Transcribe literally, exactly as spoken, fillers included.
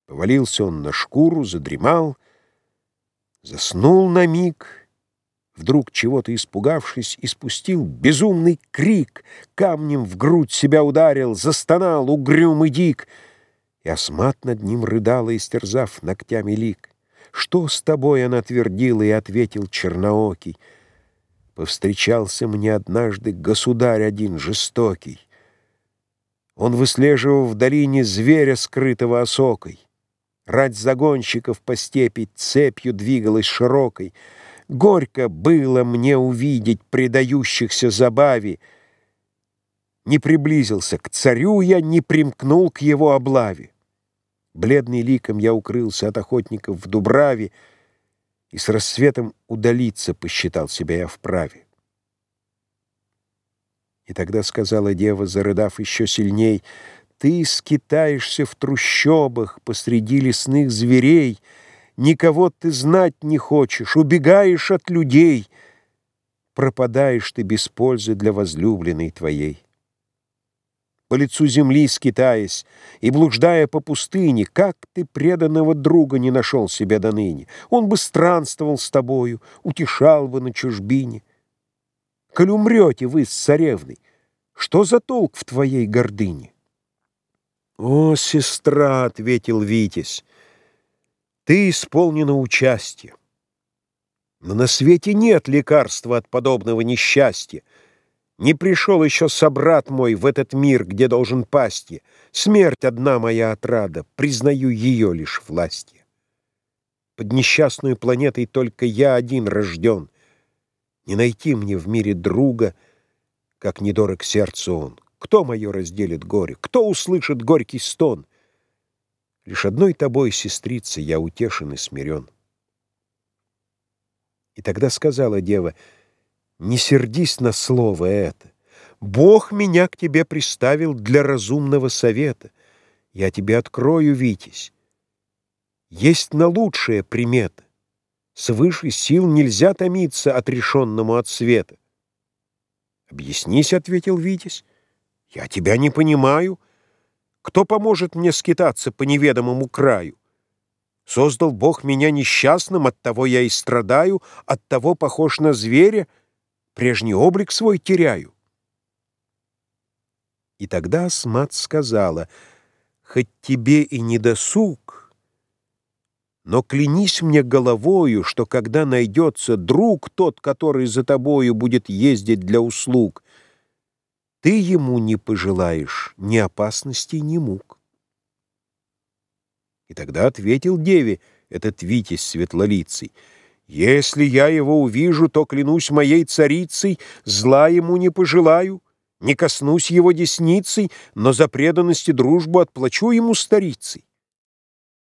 Повалился он на шкуру, задремал, заснул на миг, вдруг, чего-то испугавшись, испустил безумный крик, камнем в грудь себя ударил, застонал угрюмый дик, и Асмат над ним рыдала, истерзав ногтями лик. «Что с тобой?» — она твердила, и ответил черноокий: «Повстречался мне однажды государь один жестокий. Он выслеживал в долине зверя, скрытого осокой. Рать загонщиков по степи цепью двигалась широкой. Горько было мне увидеть предающихся забаве. Не приблизился к царю я, не примкнул к его облаве. Бледный ликом я укрылся от охотников в дубраве, и с рассветом удалиться посчитал себя я вправе». И тогда сказала дева, зарыдав еще сильней: «Ты скитаешься в трущобах посреди лесных зверей, никого ты знать не хочешь, убегаешь от людей, пропадаешь ты без пользы для возлюбленной твоей. По лицу земли скитаясь и блуждая по пустыне, как ты преданного друга не нашел себе доныне? Он бы странствовал с тобою, утешал бы на чужбине. Коль умрете вы с царевной, что за толк в твоей гордыне?» «О, сестра!» — ответил Витязь, — «ты исполнена участия. Но на свете нет лекарства от подобного несчастья. Не пришел еще собрат мой в этот мир, где должен пасть. Смерть одна моя отрада, признаю ее лишь властью. Под несчастную планетой только я один рожден. Не найти мне в мире друга, как недорог сердцу он. Кто мое разделит горе? Кто услышит горький стон? Лишь одной тобой, сестрица, я утешен и смирен». И тогда сказала дева: «Не сердись на слово это. Бог меня к тебе приставил для разумного совета. Я тебе открою, Витязь. Есть на лучшее примета. Свыше сил нельзя томиться отрешенному от света». «Объяснись», — ответил Витязь, — «я тебя не понимаю. Кто поможет мне скитаться по неведомому краю? Создал Бог меня несчастным, оттого я и страдаю, оттого похож на зверя, прежний облик свой теряю». И тогда Асмат сказала: «Хоть тебе и не досуг, но клянись мне головою, что когда найдется друг, тот, который за тобою будет ездить для услуг, ты ему не пожелаешь ни опасностей, ни мук». И тогда ответил деве этот Витязь светлолицый: «Если я его увижу, то, клянусь моей царицей, зла ему не пожелаю, не коснусь его десницей, но за преданность и дружбу отплачу ему старицей».